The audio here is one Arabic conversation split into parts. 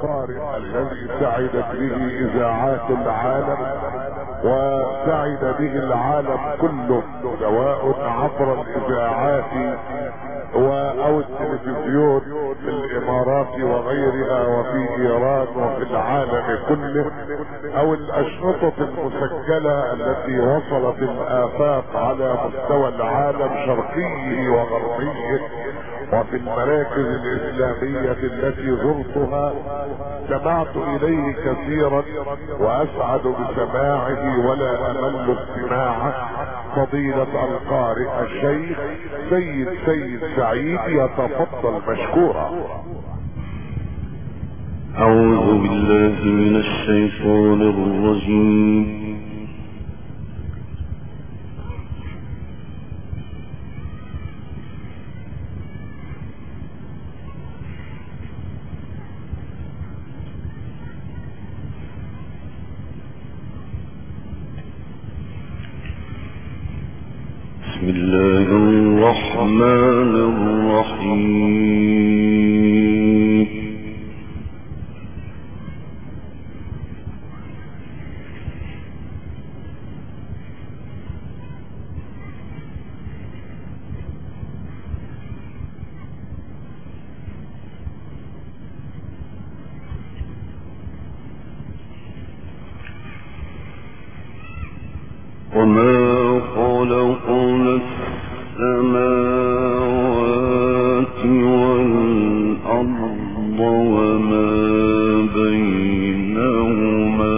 القارئ الذي سعدت به اذاعات العالم وسعد به العالم كله، سواء عبر الاذاعات او التلفزيون في الامارات وغيرها وفي ايران وفي العالم كله، او الاشرطة المسجلة التي وصلت الافاق على مستوى العالم شرقيه وغربيه، وفي المراكز الاسلامية التي زرتها استمعت اليه كثيرا واسعد بسماعه ولا امل استماعه. فضيلة القارئ الشيخ سيد سعيد يتفضل مشكورا. أعوذ بالله من الشيطان الرجيم. بسم الله الرحمن الرحيم. وما خلقنا السماوات والأرض وما بينهما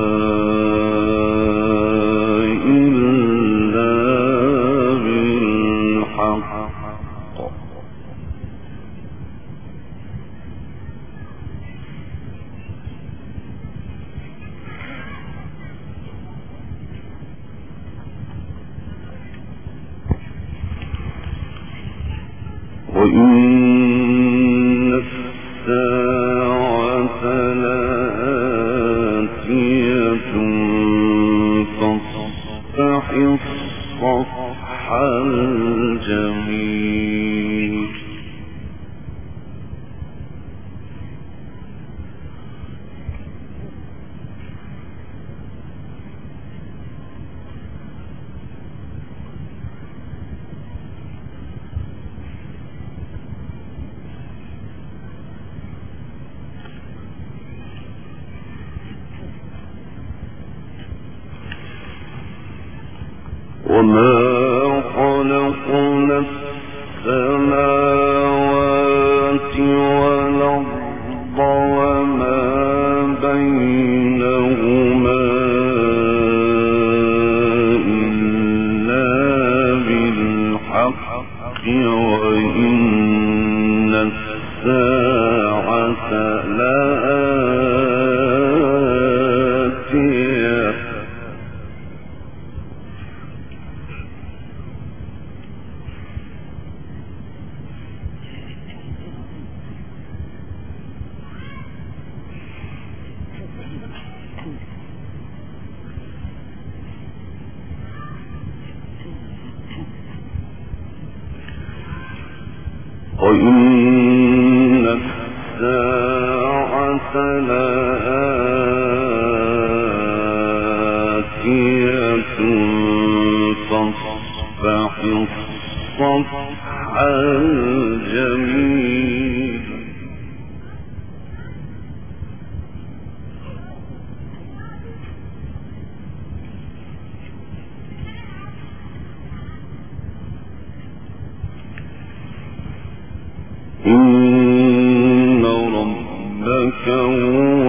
إلا بالحق وإن الساعة لآتية فاصفح الصفح الجميل. وما خلقنا السماوات والأرض وما بينهما إلا بالحق وإن الساعة لآتية وإن الساعة لآتية فاصفح الصفح الجميل. إن ربك هو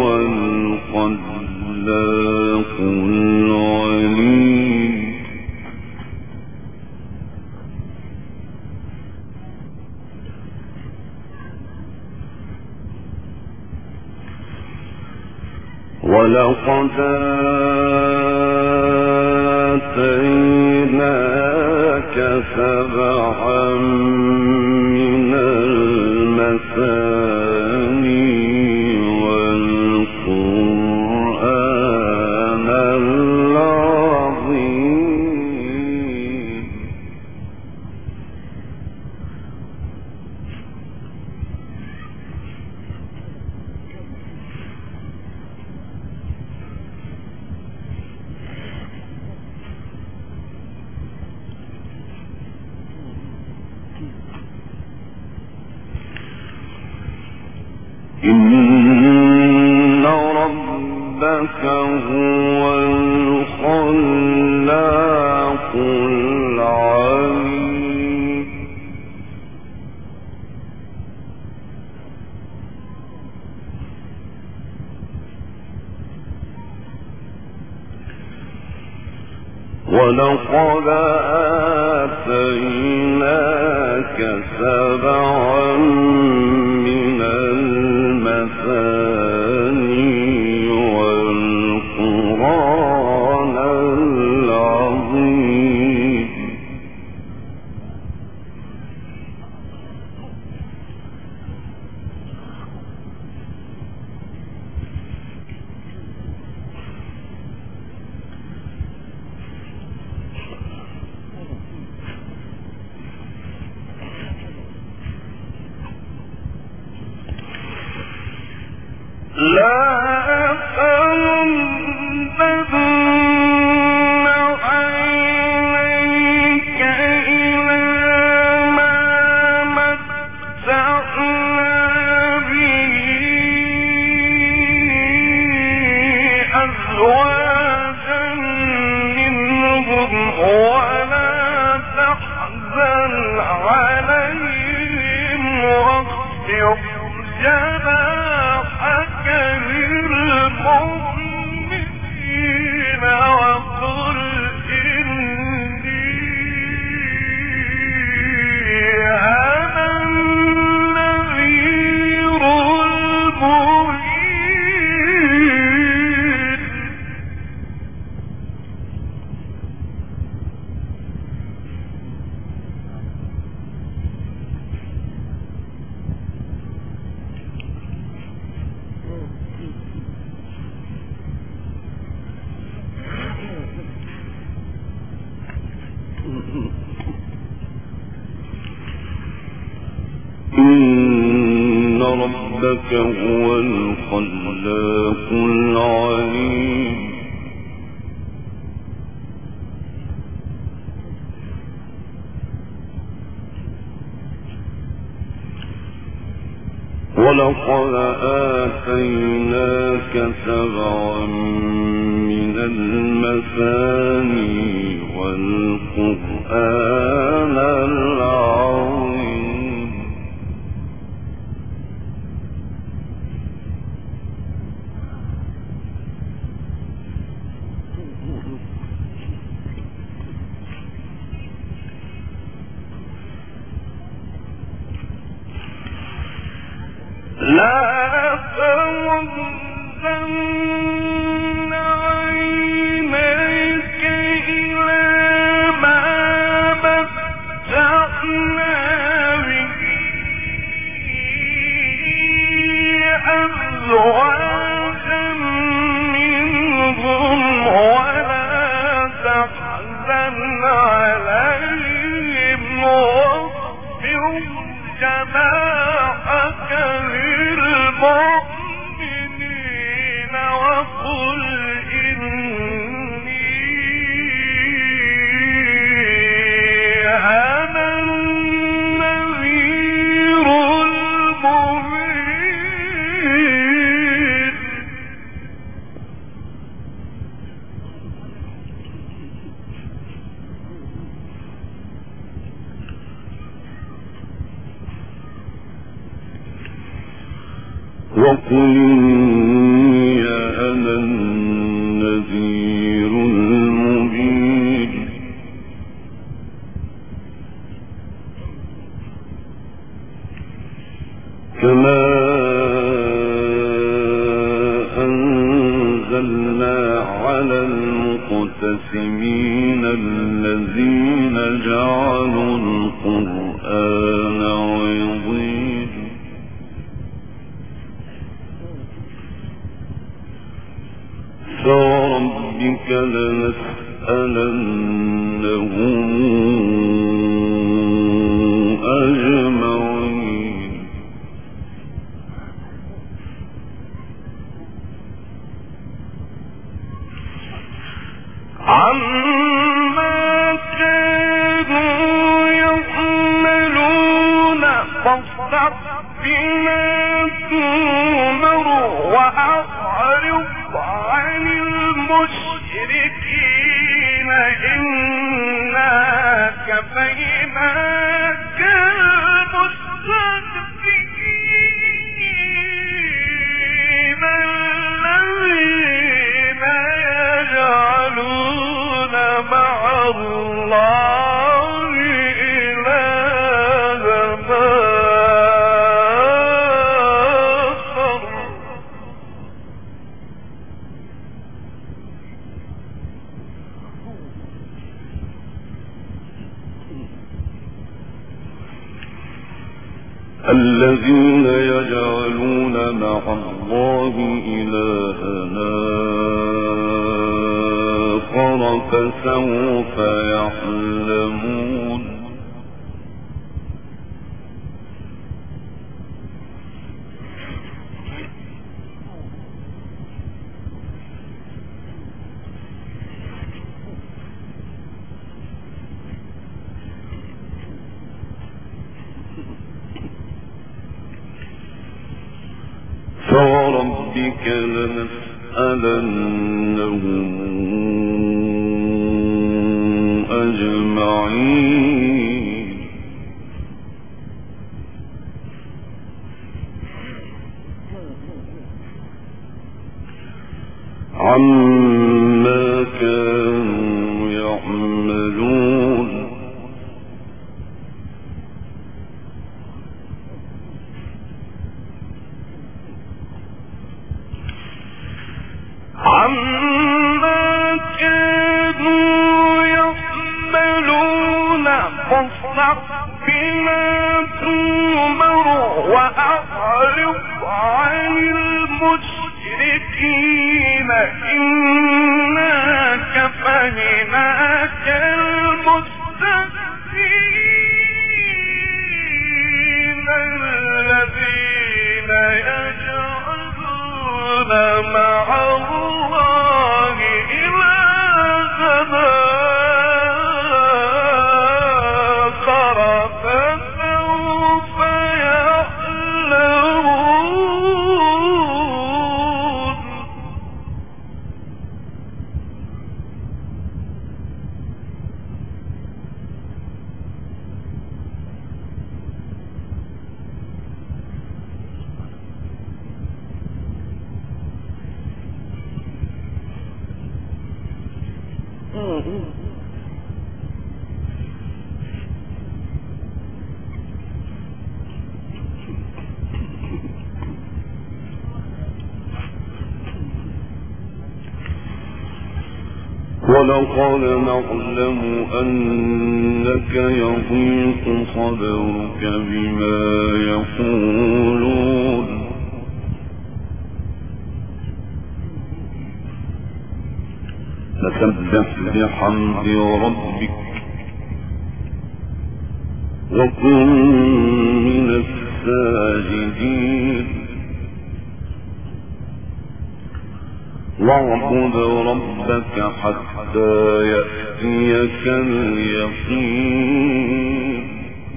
الخلاق العليم. ولقد آتيناك سبعا من المثاني والقرآن العظيم. إن ربك هو الخلاق العليم ولقد آتيناك 7 من المثاني والقرآن العظيم لا تمدن عينيك إلى ما متعنا به أزواجا منهم ولا تحزن عليهم واخفض جناحك للمؤمنين وقل إني أنا النذير المبين إن ربك هو الخلاق العليم ولقد آتيناك 7 من المثاني والقرآن العظيم لا تمدن عينيك إلى ما متعنا به أزواجا منهم ولا تحزن عليهم واخفض جناحك للمؤمنين وقل إني أنا النذير المبين وقل إني أنا النذير المبين كما أنزلنا على المقتسمين الذين جعلوا القرآن عظيم فوربك لنسألنهم أجمعين عما كانوا يعملون فاصدق بما تؤمر وأعرض عن المشركين إنا كفيناك المستهزئين الذين يجعلون مع الله إلها آخر الذين يجعلون مع الله إلها آخر فسوف يعلمون فوربك لنسألنهم أجمعين عما كانوا يعملون فاصدع بما تؤمر وأعرض عن المشركين إنا كفيناك المستهزئين الذين يجعلون مع الله إلها فسوف يعلمون ولقد نعلم أنك يضيق صدرك بما يقولون فسبح بحمد ربك وكن من الساجدين واعبد ربك حتى يأتيك اليقين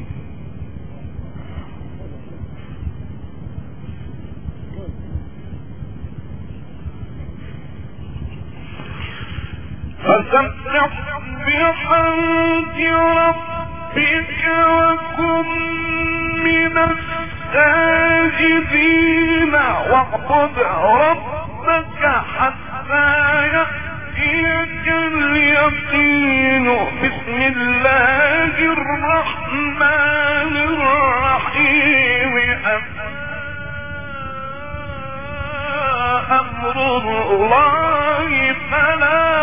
فسبح بحمد ربك وكن من الساجدين واعبد ربك حتى يأتيك اليقين بسم الله الرحمن الرحيم أمر الله فلا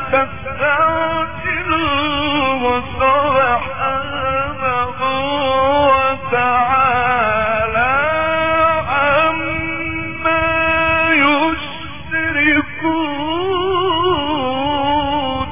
تستعجلوه سبحانه وتعالى عما يشركون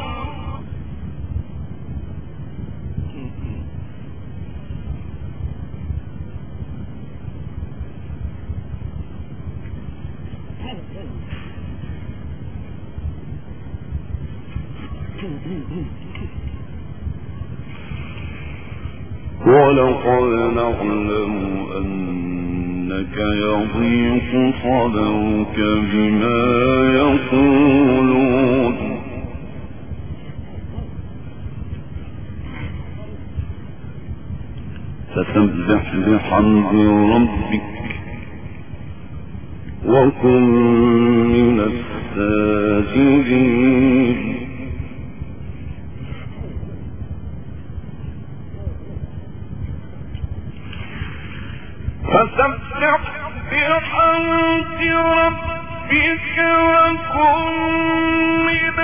ولقد نعلم أنك إنك يضيق صدرك بما يقولون فسبح بحمد ربك وكن من الساجدين فسبح بحمد ربك وكن من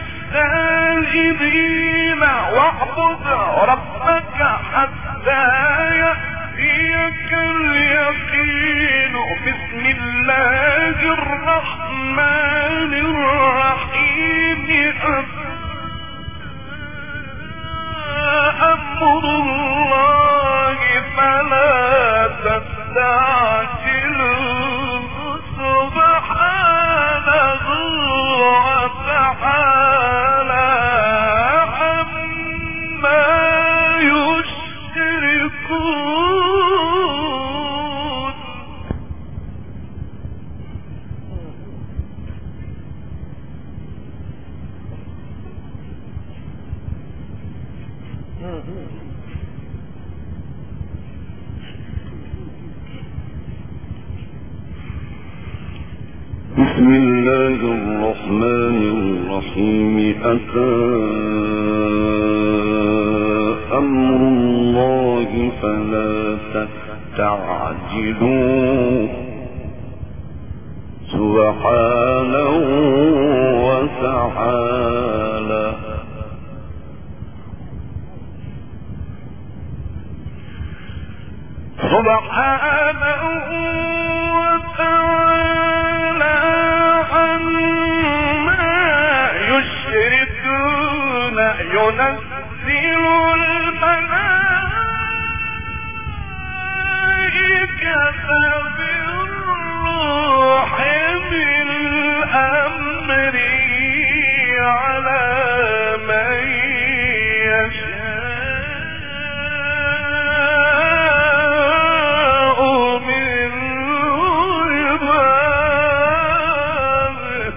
الساجدين واعبد ربك حتى يأتيك اليقين بسم الله الرحمن الرحيم أمر الله فلا تستعجلوا سبحانه وتعالى عما يشركون بسم الله الرحمن الرحيم أتى أمر الله فلا تستعجلوه سبحانه وتعالى سبحانه وتعالى عما يشركون ينزل الملائكة بالروح من أمره على من يشاء من عباده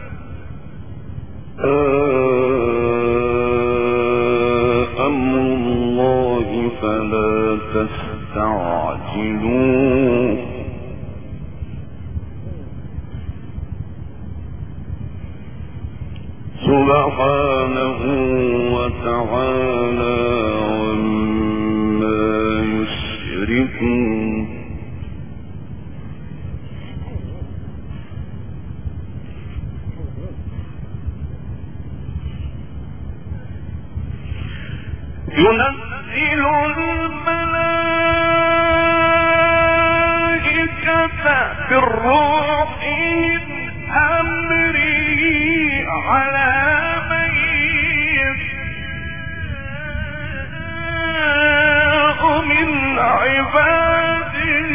أمر الله فلا تستعجلوه سبحانه وتعالى عما يشركون ينزل الملائكة بالروح من أمره على من يشاء من عباده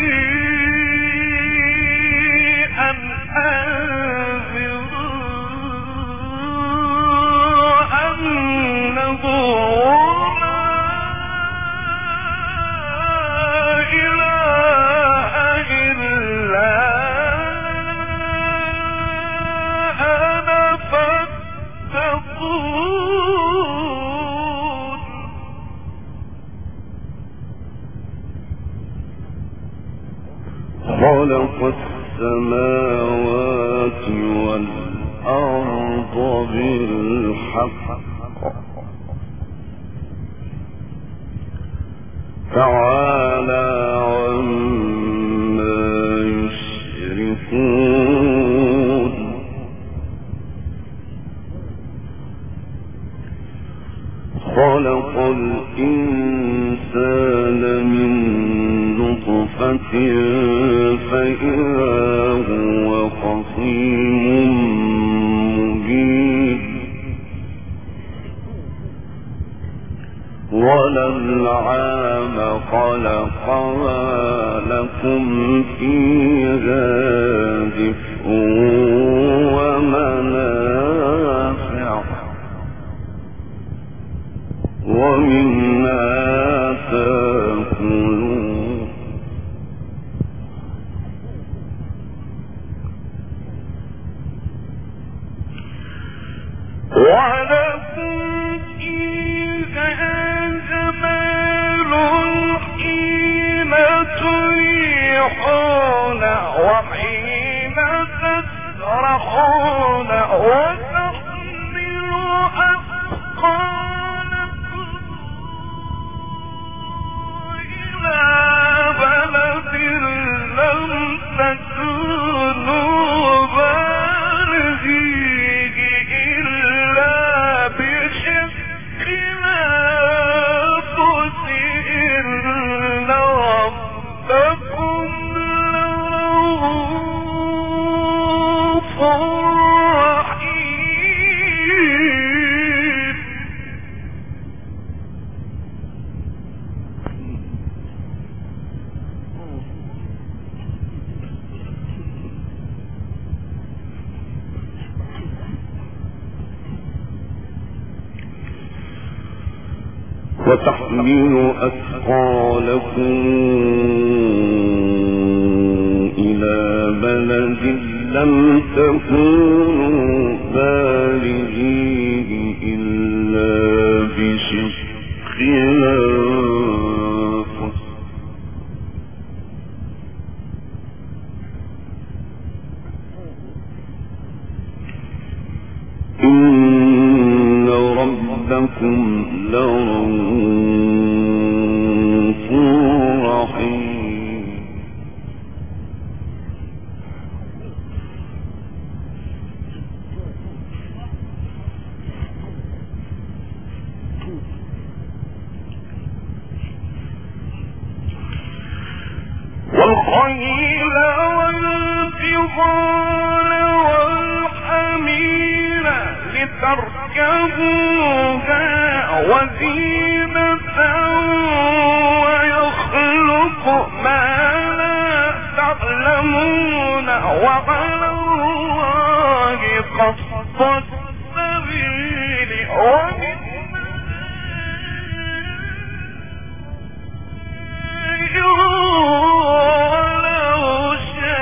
أن أنذروا أنه خلق السماوات والأرض بالحق تعالى عما يشركون خلق الإنسان من نطفة فإذا هو خصيم مبين والأنعام خلقها لكم فيها دفء ومنافع ومنها تأكلون وحين تسرحون وتحملوا أثقالكم إلى بلد لم تكونوا بالغيه إلا بشق الأنفس إن ربكم لرؤوف رحيم. وتحملوا أثقالكم إلى بلد لم تكونوا بالغيه إلا بشق الأنفس إن ربكم لرؤوف رحيم. والخيل والبغال والحمير لتركبوها وزينة ويخلق ما لا تعلمون وعلى الله قصد السبيل ولو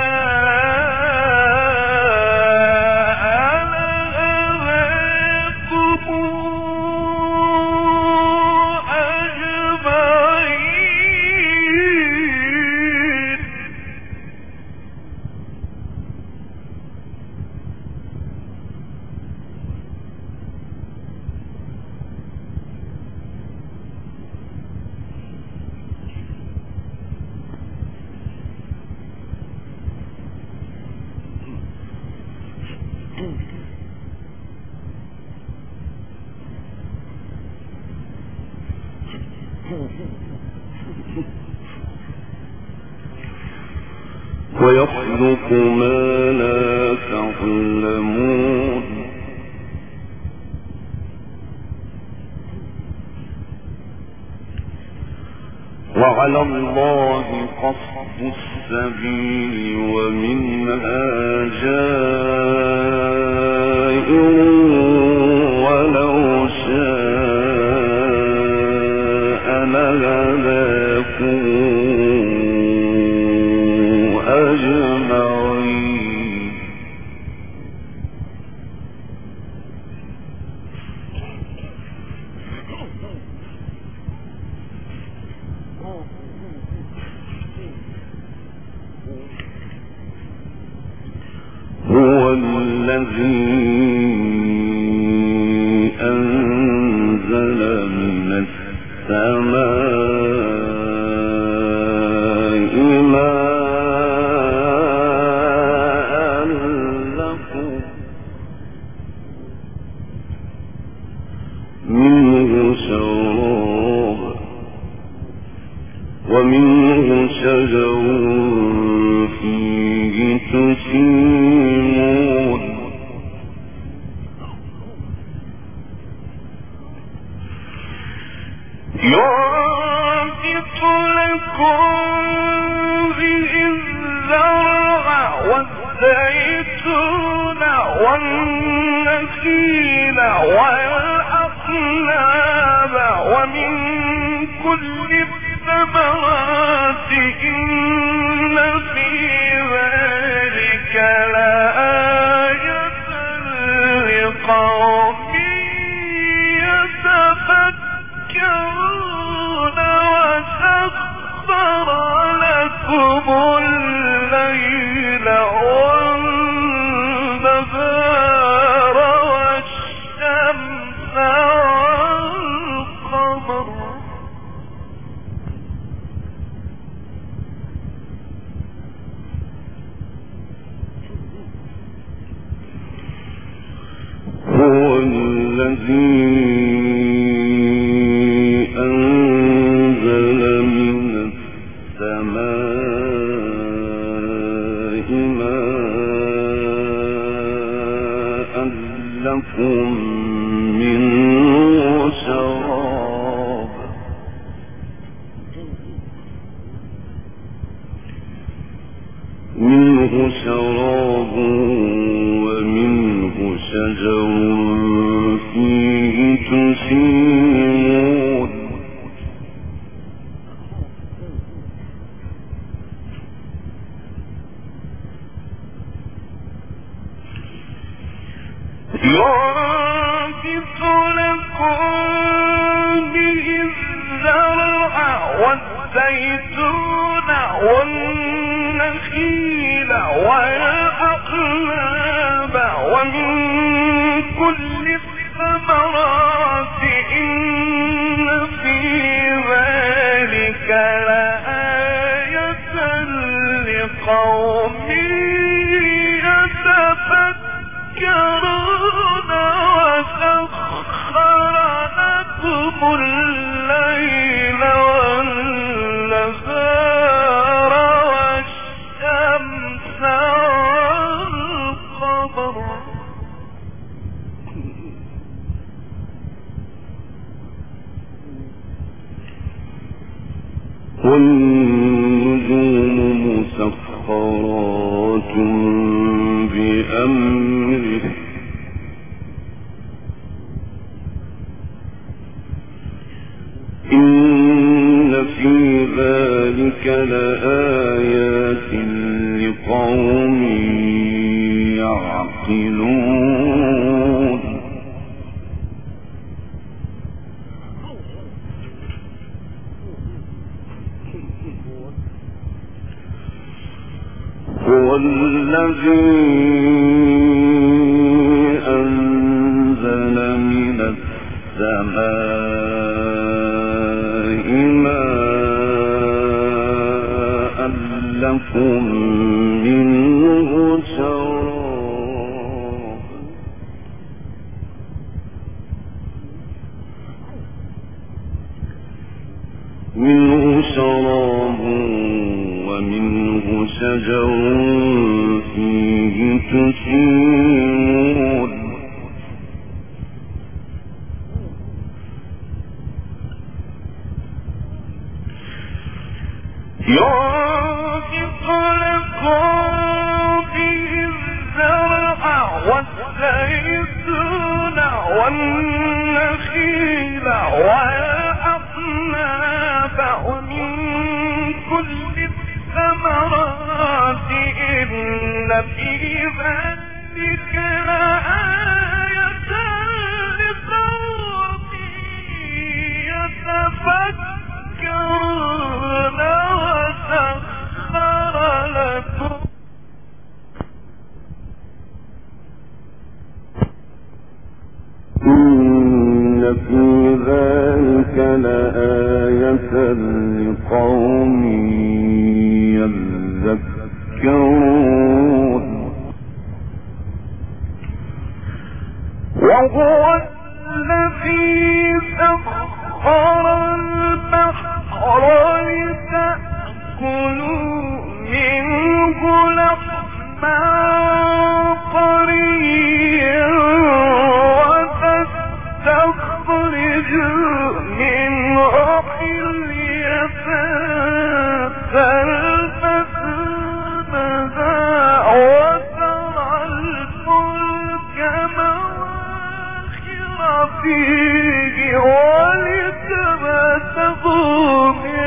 شاء لهداكم أجمعين. ويخلق ما لا تعلمون وعلى الله قصد السبيل ومنها جائر ولو شاء لهداكم أجمعين. هو الذي أنزل من السماء ماء لكم منه شراب ومنه شجر فيه تسيمون ينبت لكم به الزرع والزيتون والنخيل والأعناب ومن كل الثمرات إن في ذلك لآية لقوم يتفكرون. وسخر لكم الليل الذي أنزل من السماء ماء لكم منه شراب ومنه شجر فيه تسيمون ينبت لكم به الزرع والزيتون والنخيل والأعناب ومن كل الثمرات إن في ذلك لآية لقوم يتفكرون وسخر لكم الليل والنهار والشمس والقمر والنجوم مسخرات بأمره إن في ذلك لآيات لقوم يعقلون هو الذي أنزل من السماء ماء لكم منه شراب ومنه شجر فيه تسيمون ينبت لكم به الزرع والزيتون والنخيل والأعناب ومن كل الثمرات إن في ذلك لآية لقوم يتفكرون وسخر لكم إن في ذلك لآية لقوم يذكرون وهو الذي سخر البحر لتأكلوا منه لحما طريا وتستخرجوا منه حلية تلبسونها وترى الفلك مواخر فيه ولتبتغوا من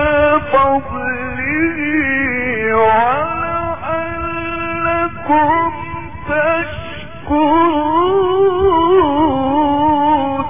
فضله ولعلكم تشكرون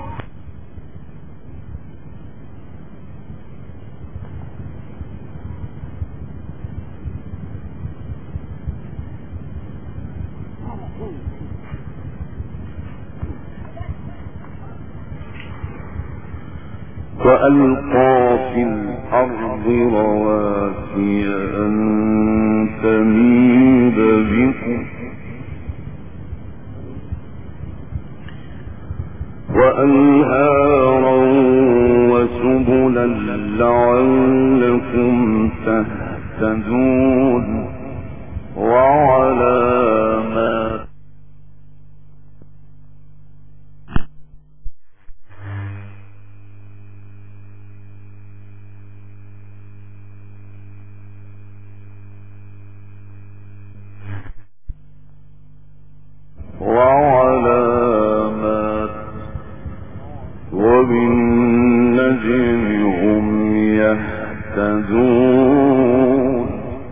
وألقى في الأرض رواسي أن تميد بكم سبلا لعلكم تهتدون وعلامات وبالنجم هم يهتدون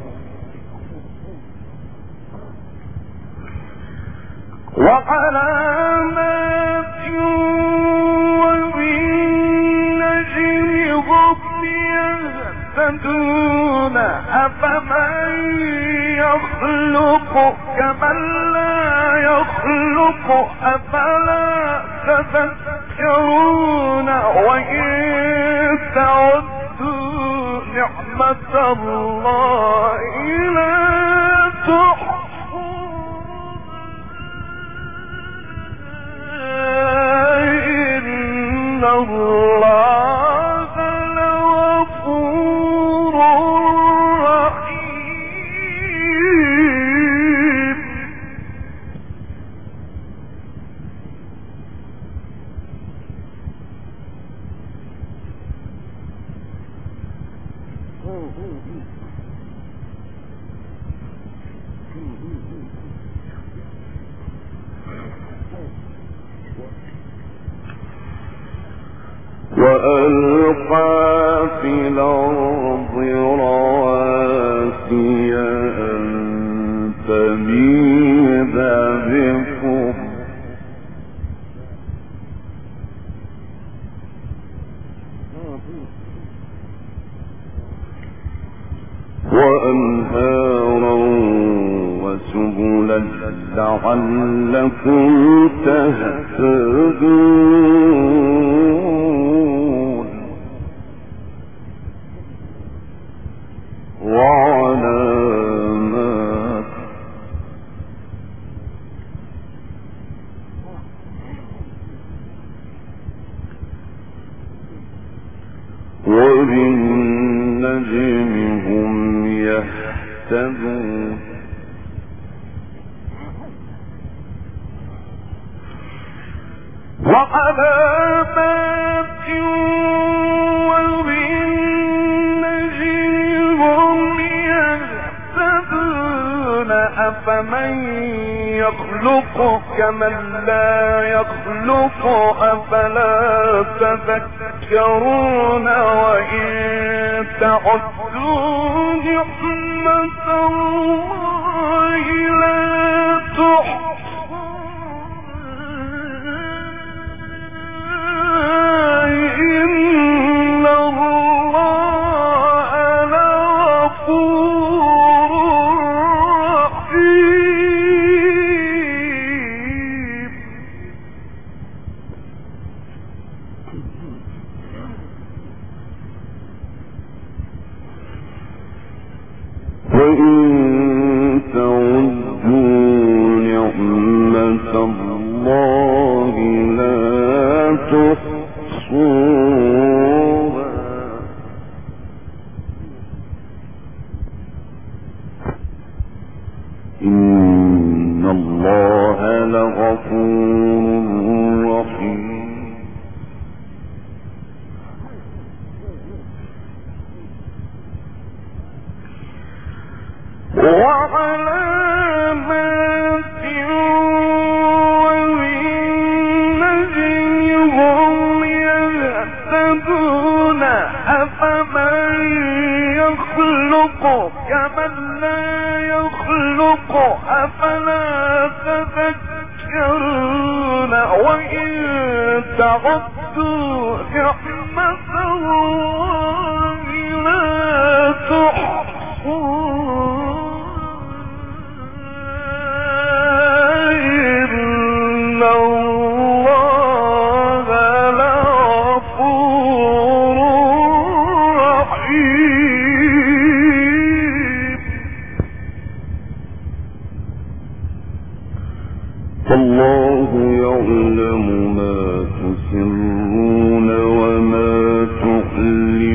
وعلامات وبالنجم هم يهتدون أفمن يخلق كمن لا يخلق أفلا تذكرون وإن تعدوا نعمة الله لا تحصوها إن الله لغفور رحيم وألقى في الأرض رواسي أن تميد بكم وأنهارا وسبلا لعلكم تهتدون وعلامات وبالنجم هم يهتدون وعلامات وبالنجم هم يهتدون أفمن يخلق كمن لا يخلق أفلا تذكرون وإن تعدوا نعمة الله لا تحصوها إن الله لغفور رحيم وإن تعدوا نعمة الله لا تحصوها إن الله لغفور رحيم وعلامات وبالنجم هم يهتدون أفمن يخلق كمن لا يخلق أفلا تذكرون وإن تعدوا نعمة الله لا تحصوها إن الله لغفور رحيم فالله يعلم ما تسرون وما تعلنون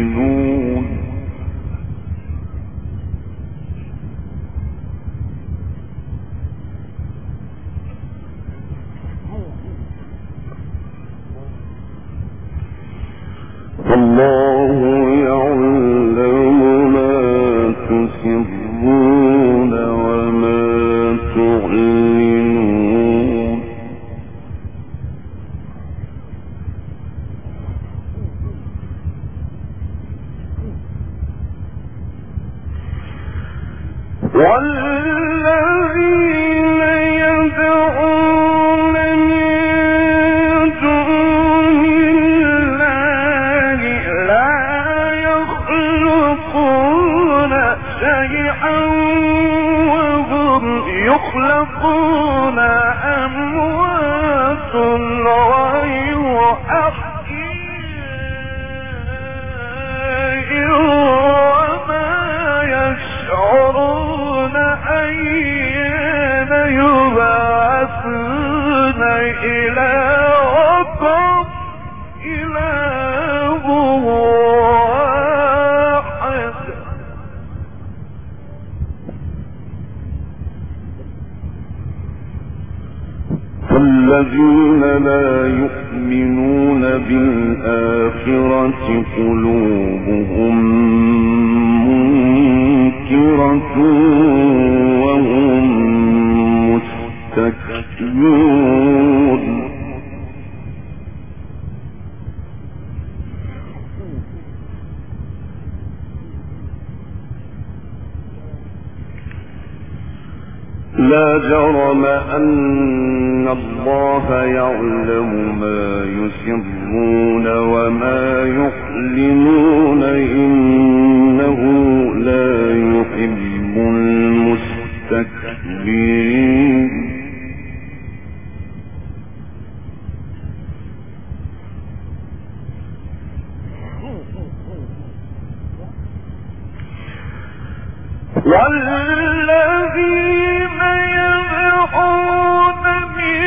يسرون وما تعلنون والذين يدعون من دون الله لا يخلقون شيئا وهم يخلقون أموات غير أحياء وما يشعرون أيان يبعثون إلهكم إله واحد فالذين لا يؤمنون بالآخرة قلوبهم منكرة وهم مستكبرون لا جرم أن الله يعلم ما يسرون وما يعلنون إنه لا يحب المستكبرين والذين يدعون من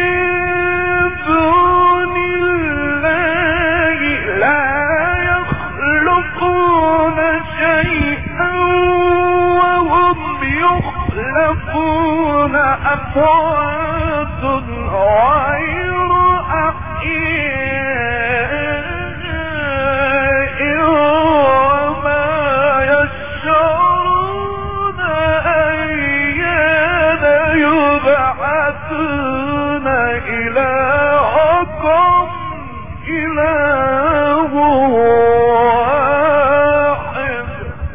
دون الله لا يخلقون شيئا وهم يخلقون أموات غير أحياء وما يشعرون أيان يبعثون إلهكم إله واحد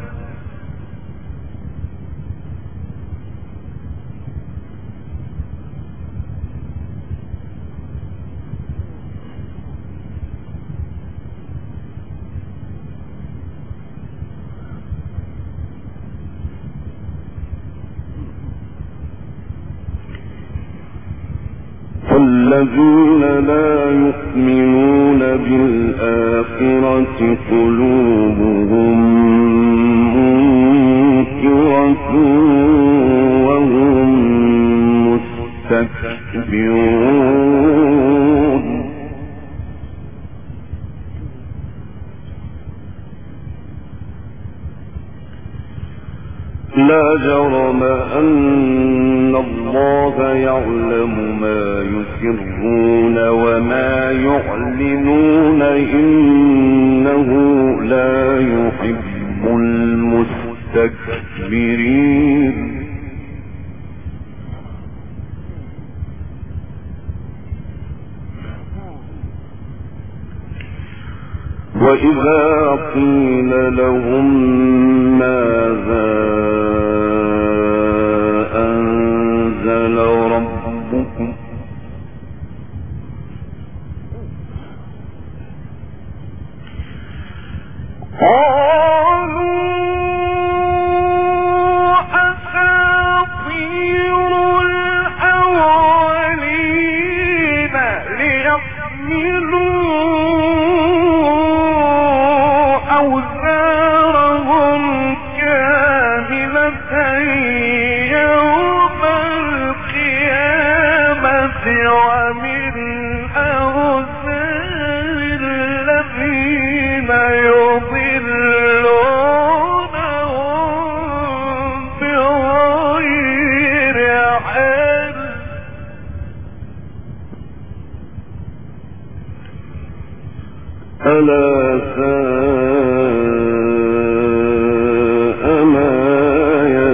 فالذين لا يؤمنون بالآخرة قلوبهم منكرة وهم مستكبرون لا جرم أن الله يعلم ما يسرون وما يعلنون إنه لا يحب المستكبرين وإذا قيل لهم ماذا أنزل ربكم قالوا أساطير الأولين ليحملوا أوزارهم كاملة يوم القيامة ومن أوزار الذين يضلونهم بغير علم ألا ساء ما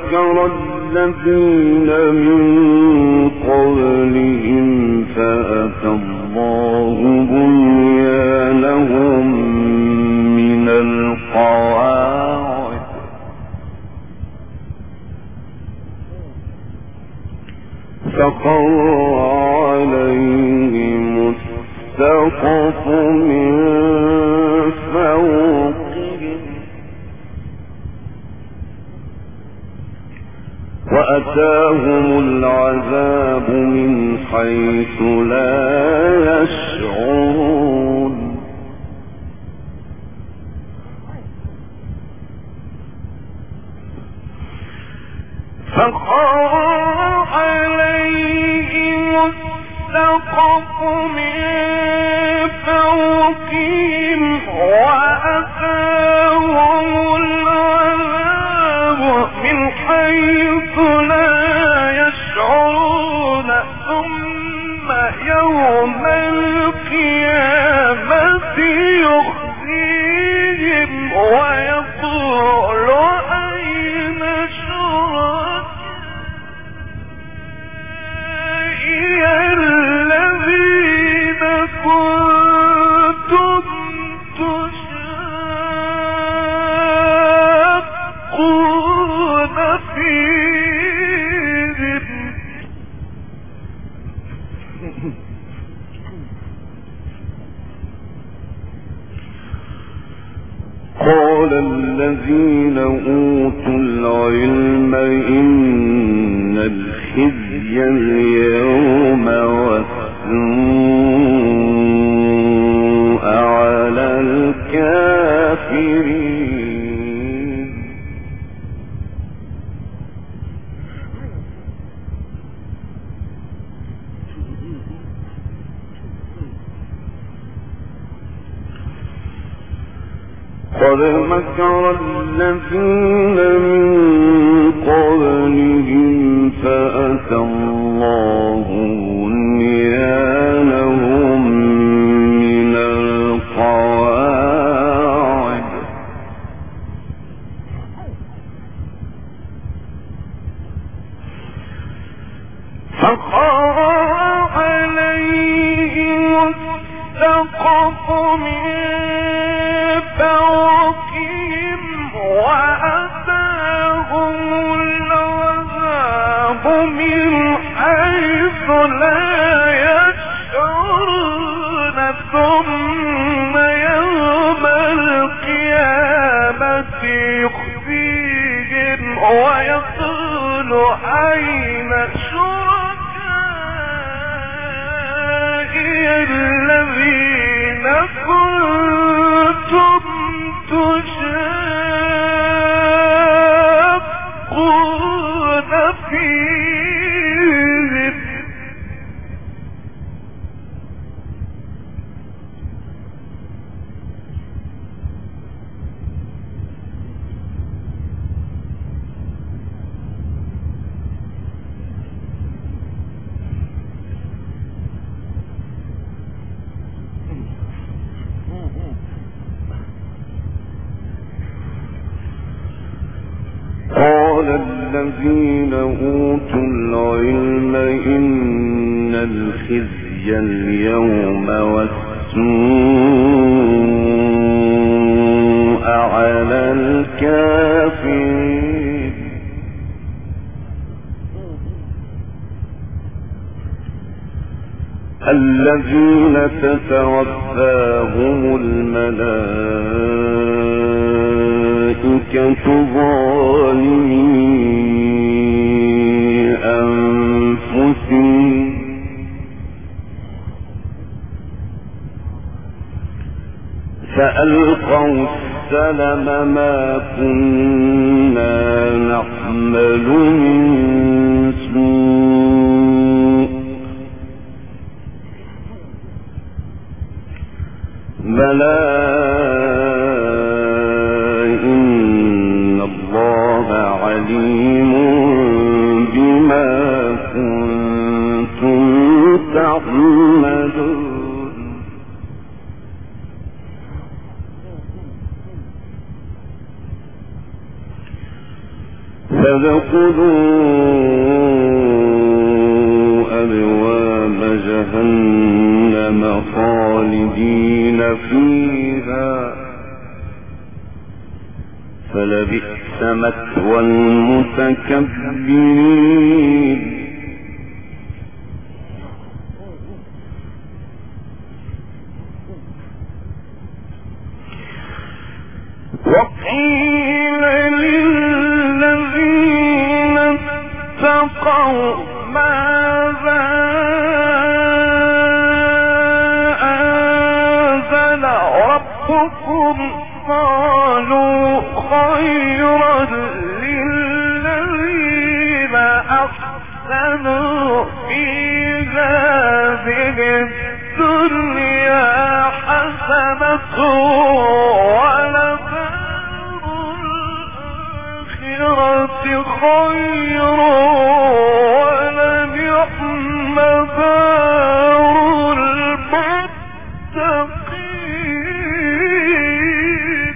مكر الذين من قبلهم فأتى الله بنيانهم من القواعد فخر عليهم السقف من فوقهم وأتاهم العذاب من حيث لا يشعرون فخر عليهم السقف من فوقهم وأتاهم العذاب من حيث لا يشعرون ثم يوم القيامة يخزيهم ويقول أين شركائي الذين كنتم تشاقون فيهم قال الذين أوتوا العلم إن الخزي اليوم والسوء على الكافرين قد مكر الذين من قبلهم فأتى الله بنيانهم من القواعد فخر عليهم السقف من فوقهم وأتاهم العذاب من حيث لا يشعرون ثم يوم القيامة يخزيهم ويقول أين شركائي الذين كنتم تشاقون فيهم قال الذين أوتوا العلم إن الخزي اليوم والسوء على الكافرين الذين تتوفاهم الملائكة ظالمي أنفسهم فألقوا السلم ما كنا نحمل من سوء بلى إن الله عليم بما كنتم تعملون فادخلوا أبواب جهنم خالدين فيها فلبئس مثوى المتكبرين وقيل للذين اتقوا ماذا أنزل ربكم قالوا خيرا للذين أحسنوا في هذه الدنيا حسنة ولدار الآخرة خير ولنعم دار المتقين.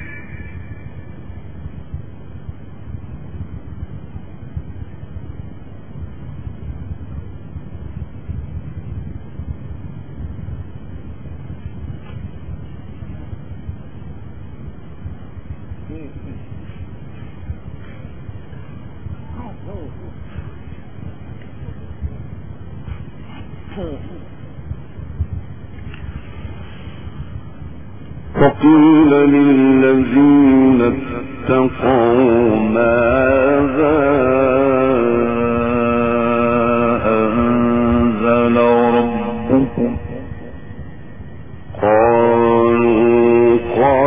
وقيل للذين اتقوا ماذا أنزل ربكم قالوا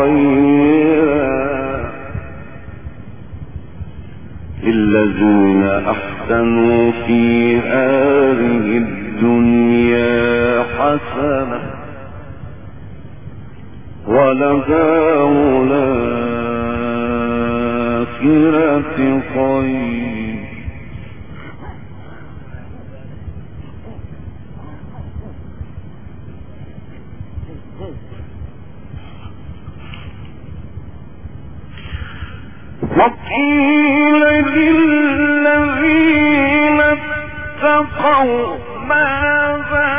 خيرا للذين أحسنوا في هذه الدنيا حسنة ولدار الآخرة خير وقيل للذين اتقوا ماذا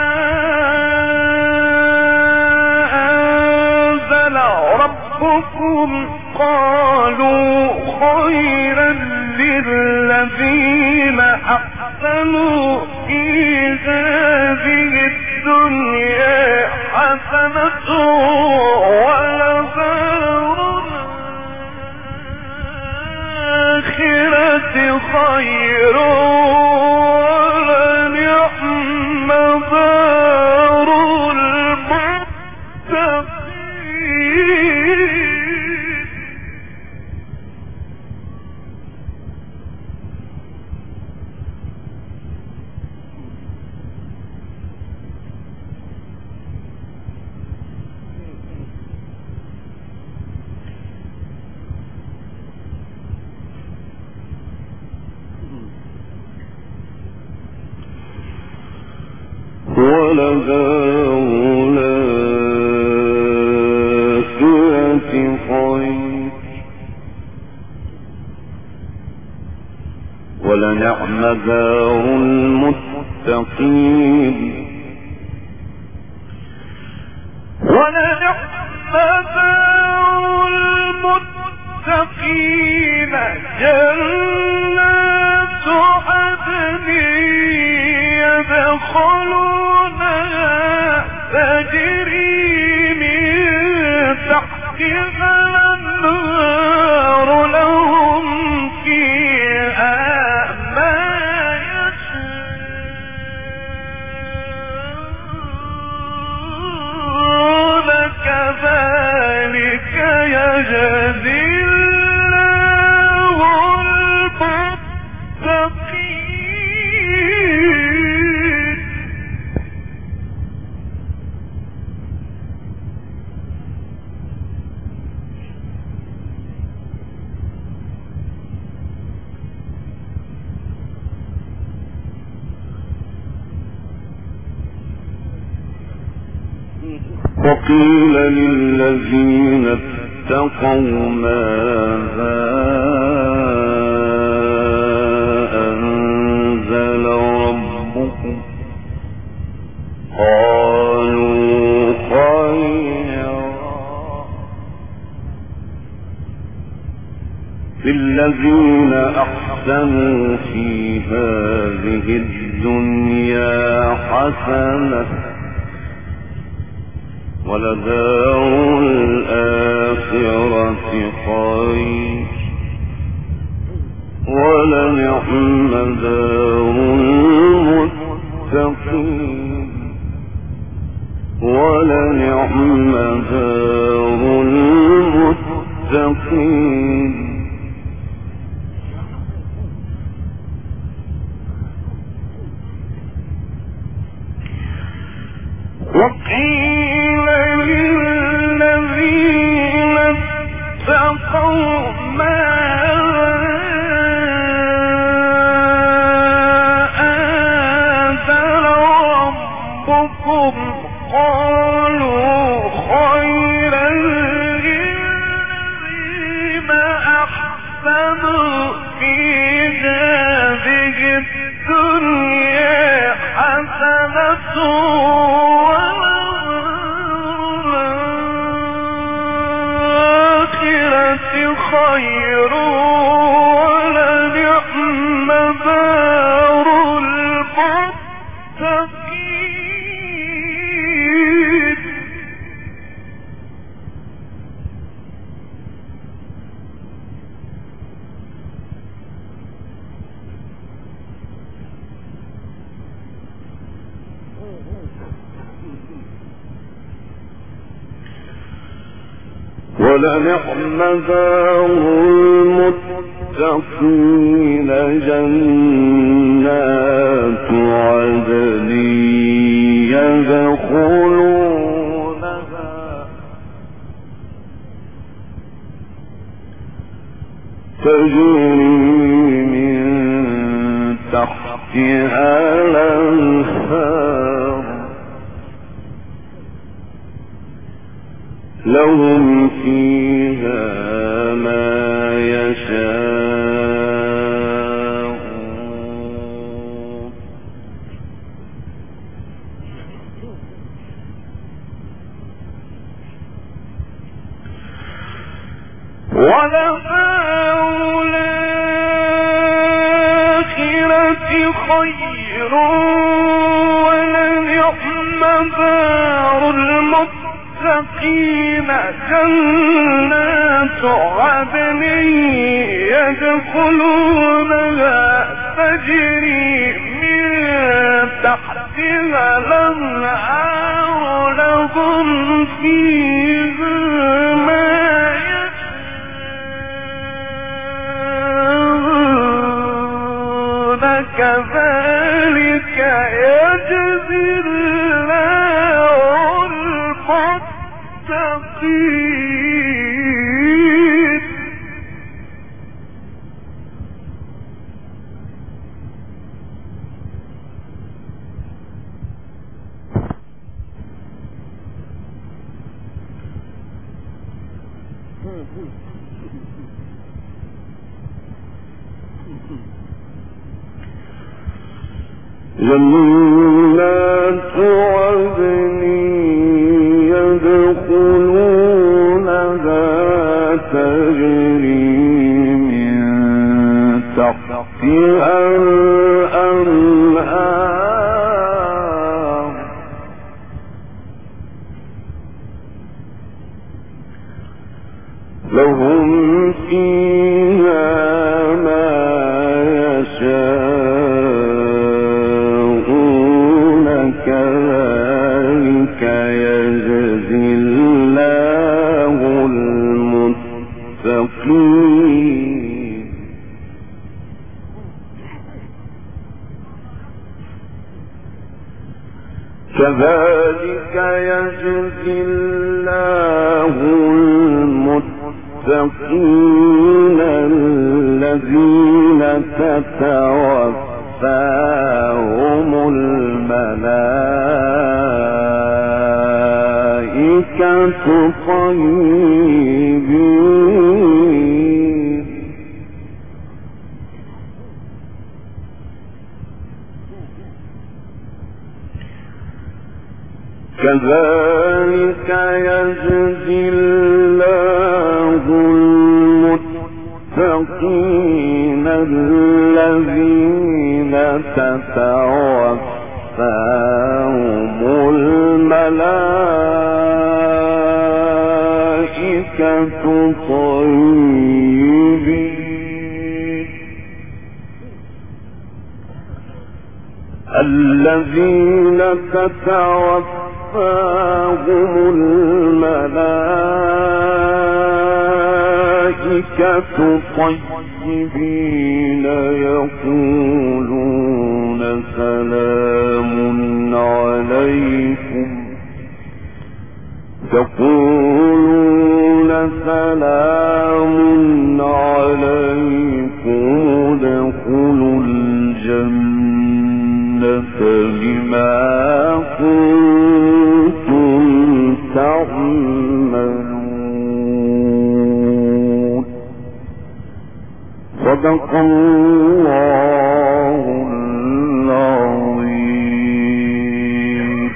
أنزل ربكم قالوا خيرا للذين أحسنوا في هذه الدنيا حسنة ولدار الآخرة خير ولنعم دار المتقين. ولدار الآخرة خير ولنعم دار المتقين ولنعم دار المتقين جنات عدن يدخلونها تجري من تحتها الأنهار لهم فيها ما يشاءون كذلك يجزي الله المتقين. وقيل للذين اتقوا ماذا قالوا خيرا للذين أحسنوا في هذه الدنيا حسنة ولدار الآخرة خير ولنعم دار المتقين ولنعم دار المتقين وقيل للذين اتقوا أنزل ربكم قالوا خيرا للذين أحسنوا في هذه الدنيا حسنة خير ولنعم دار المتقين ولنعم دار المتقين جنات عدن يدخلونها تجري من تحتها الأنهار لهم فيها ما يشاءون ولدار الآخرة خير ولنعم دار المتقين جنات عدن يدخلونها تجري من تحتها الأنهار لهم فيها ما يشاءون كذلك يجزي الله المتقين جنات عدن يدخلونها تجري من تحتها الأنهار لهم فيها ما يشاءون كذلك يجزي الله المتقين كذلك يجزي الله المتقين الذين تتوفاهم الملائكة طيبين كذلك يجزي الله المتقين الذين تتوفاهم الملائكة طيبين الذين تتوفاهم الملائكة طيبين يقولون سلام عليكم ادخلوا الجنة بما كنتم تعملون صدق الله العظيم.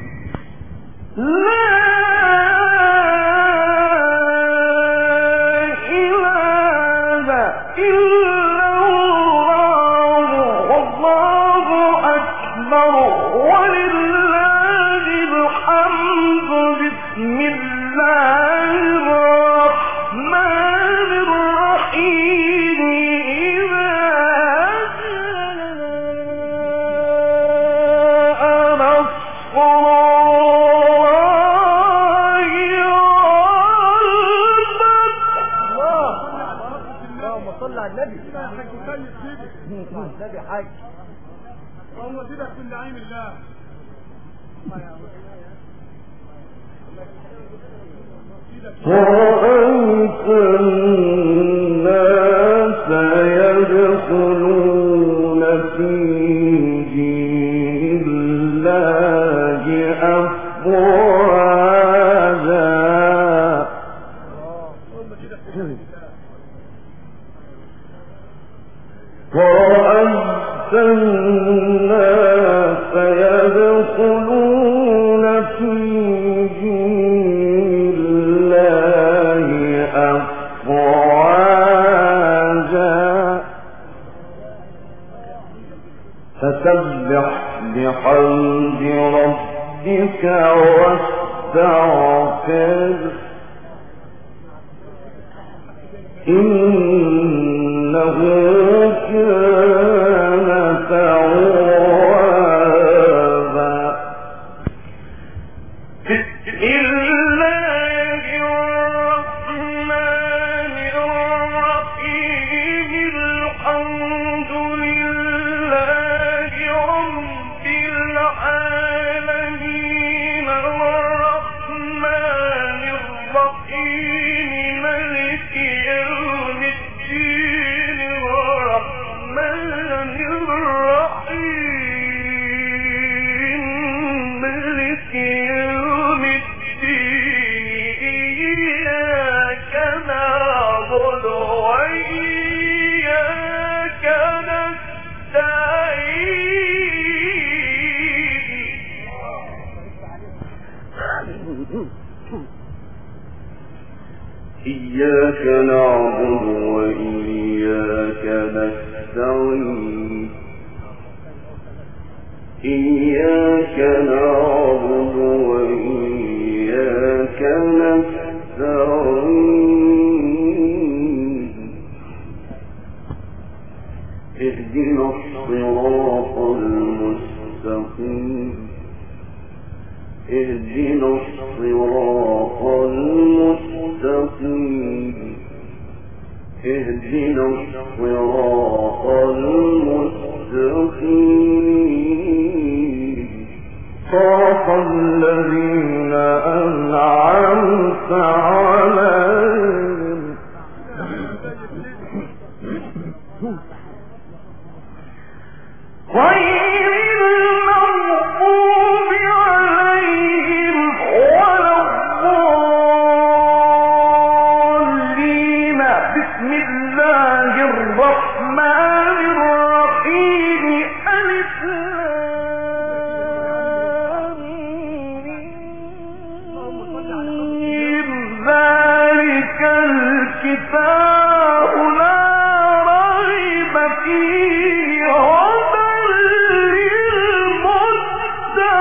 رأيت الناس يدخلون في دين الله أفواجا ورأيت الناس يدخلون في دين الله أفواجا فسبح بحمد ربك واستغفر إنه كان توابا. بسم الله الرحمن الرحيم الحمد لله رب العالمين الرحمن الرحيم مالك يوم الدين الرحمن الرحيم مالك يوم الدين إياك نعبد وإياك نستعين إياك نعبد وإياك نستعين إياك نعبد وإياك نستعين اهدنا الصراط المستقيم اهدنا الصراط المستقيم اهدنا الصراط المستقيم صراط الذين أنعمت عليهم غير المغضوب عليهم ولا الضالين. بسم الله الرحمن الرحيم ألف لام ميم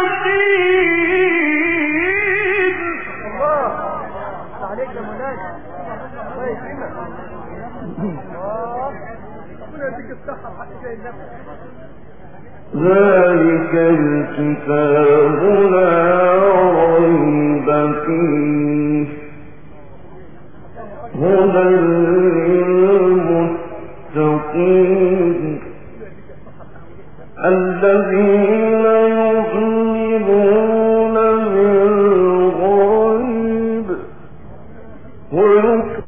عليك يا مولانا الله يكرمك ربنا يديك الصحة حق زي النفس ذلك الكتاب لا ريب فيه هدى للمتقين الذين يؤمنون بالغيب ويقيمون